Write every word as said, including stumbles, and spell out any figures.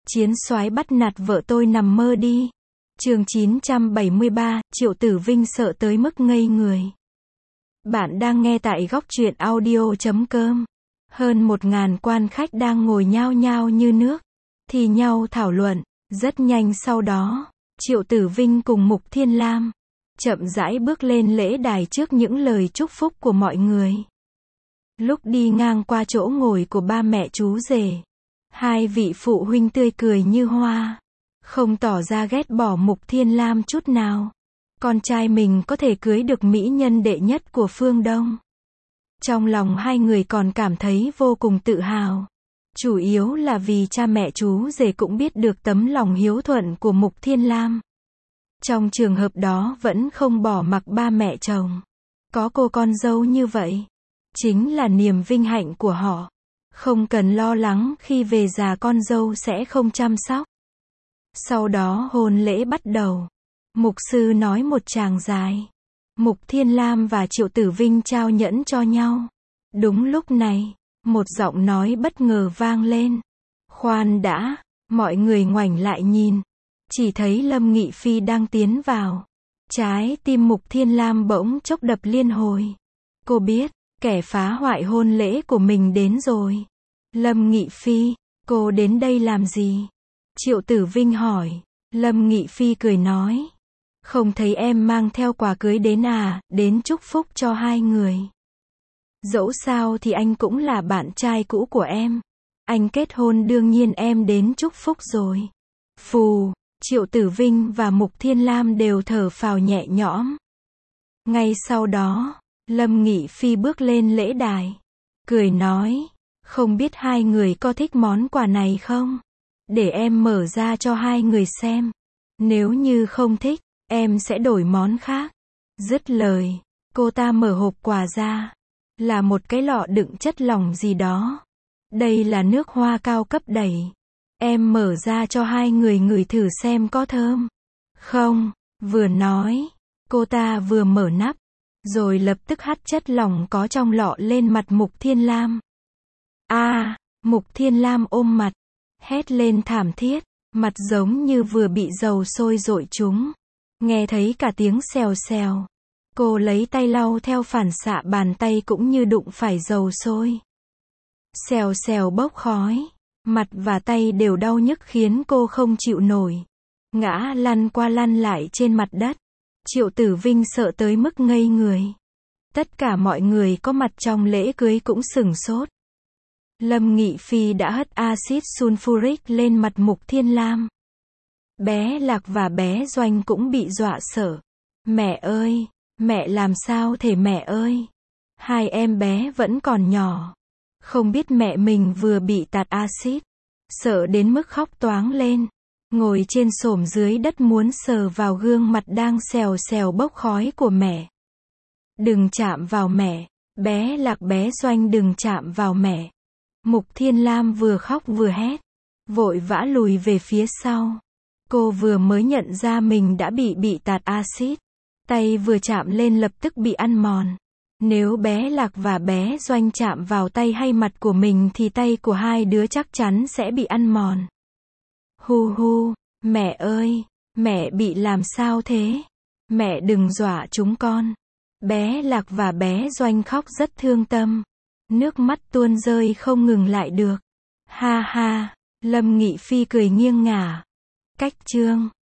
Chiến soái bắt nạt vợ tôi nằm mơ đi. Chương chín trăm bảy mươi ba, Triệu Tử Vinh sợ tới mức ngây người. Bạn đang nghe tại góc truyện audio chấm com. Hơn một ngàn quan khách đang ngồi nhao nhao như nước, thì nhau thảo luận. Rất nhanh sau đó, Triệu Tử Vinh cùng Mục Thiên Lam chậm rãi bước lên lễ đài trước những lời chúc phúc của mọi người. Lúc đi ngang qua chỗ ngồi của ba mẹ chú rể, hai vị phụ huynh tươi cười như hoa, không tỏ ra ghét bỏ Mục Thiên Lam chút nào. Con trai mình có thể cưới được mỹ nhân đệ nhất của phương Đông. Trong lòng hai người còn cảm thấy vô cùng tự hào. Chủ yếu là vì cha mẹ chú rể cũng biết được tấm lòng hiếu thuận của Mục Thiên Lam. Trong trường hợp đó vẫn không bỏ mặc ba mẹ chồng. Có cô con dâu như vậy, chính là niềm vinh hạnh của họ. Không cần lo lắng khi về già con dâu sẽ không chăm sóc. Sau đó hôn lễ bắt đầu. Mục sư nói một tràng dài. Mục Thiên Lam và Triệu Tử Vinh trao nhẫn cho nhau. Đúng lúc này, một giọng nói bất ngờ vang lên. Khoan đã, mọi người ngoảnh lại nhìn. Chỉ thấy Lâm Nghị Phi đang tiến vào. Trái tim Mục Thiên Lam bỗng chốc đập liên hồi. Cô biết, kẻ phá hoại hôn lễ của mình đến rồi. Lâm Nghị Phi, cô đến đây làm gì? Triệu Tử Vinh hỏi. Lâm Nghị Phi cười nói. Không thấy em mang theo quà cưới đến à, đến chúc phúc cho hai người. Dẫu sao thì anh cũng là bạn trai cũ của em. Anh kết hôn đương nhiên em đến chúc phúc rồi. Phù, Triệu Tử Vinh và Mục Thiên Lam đều thở phào nhẹ nhõm. Ngay sau đó, Lâm Nghị Phi bước lên lễ đài. Cười nói, không biết hai người có thích món quà này không? Để em mở ra cho hai người xem. Nếu như không thích, em sẽ đổi món khác. Dứt lời, cô ta mở hộp quà ra. Là một cái lọ đựng chất lỏng gì đó. Đây là nước hoa cao cấp đẩy. Em mở ra cho hai người ngửi thử xem có thơm không. Vừa nói, cô ta vừa mở nắp, rồi lập tức hắt chất lỏng có trong lọ lên mặt Mục Thiên Lam. A, à, Mục Thiên Lam ôm mặt, hét lên thảm thiết, mặt giống như vừa bị dầu sôi dội trúng. Nghe thấy cả tiếng xèo xèo. Cô lấy tay lau theo phản xạ bàn tay cũng như đụng phải dầu sôi. Xèo xèo bốc khói. Mặt và tay đều đau nhức khiến cô không chịu nổi. Ngã lăn qua lăn lại trên mặt đất. Triệu Tử Vinh sợ tới mức ngây người. Tất cả mọi người có mặt trong lễ cưới cũng sửng sốt. Lâm Nghị Phi đã hất axit sulfuric lên mặt Mục Thiên Lam. Bé Lạc và bé Doanh cũng bị dọa sợ. Mẹ ơi, mẹ làm sao thể mẹ ơi? Hai em bé vẫn còn nhỏ. Không biết mẹ mình vừa bị tạt axit. Sợ đến mức khóc toáng lên. Ngồi trên xổm dưới đất muốn sờ vào gương mặt đang xèo xèo bốc khói của mẹ. Đừng chạm vào mẹ. Bé Lạc bé Doanh đừng chạm vào mẹ. Mục Thiên Lam vừa khóc vừa hét. Vội vã lùi về phía sau. Cô vừa mới nhận ra mình đã bị bị tạt axit. Tay vừa chạm lên lập tức bị ăn mòn. Nếu bé Lạc và bé Doanh chạm vào tay hay mặt của mình thì tay của hai đứa chắc chắn sẽ bị ăn mòn. Hu hu, mẹ ơi, mẹ bị làm sao thế? Mẹ đừng dọa chúng con. Bé Lạc và bé Doanh khóc rất thương tâm. Nước mắt tuôn rơi không ngừng lại được. Ha ha, Lâm Nghị Phi cười nghiêng ngả. Cách chương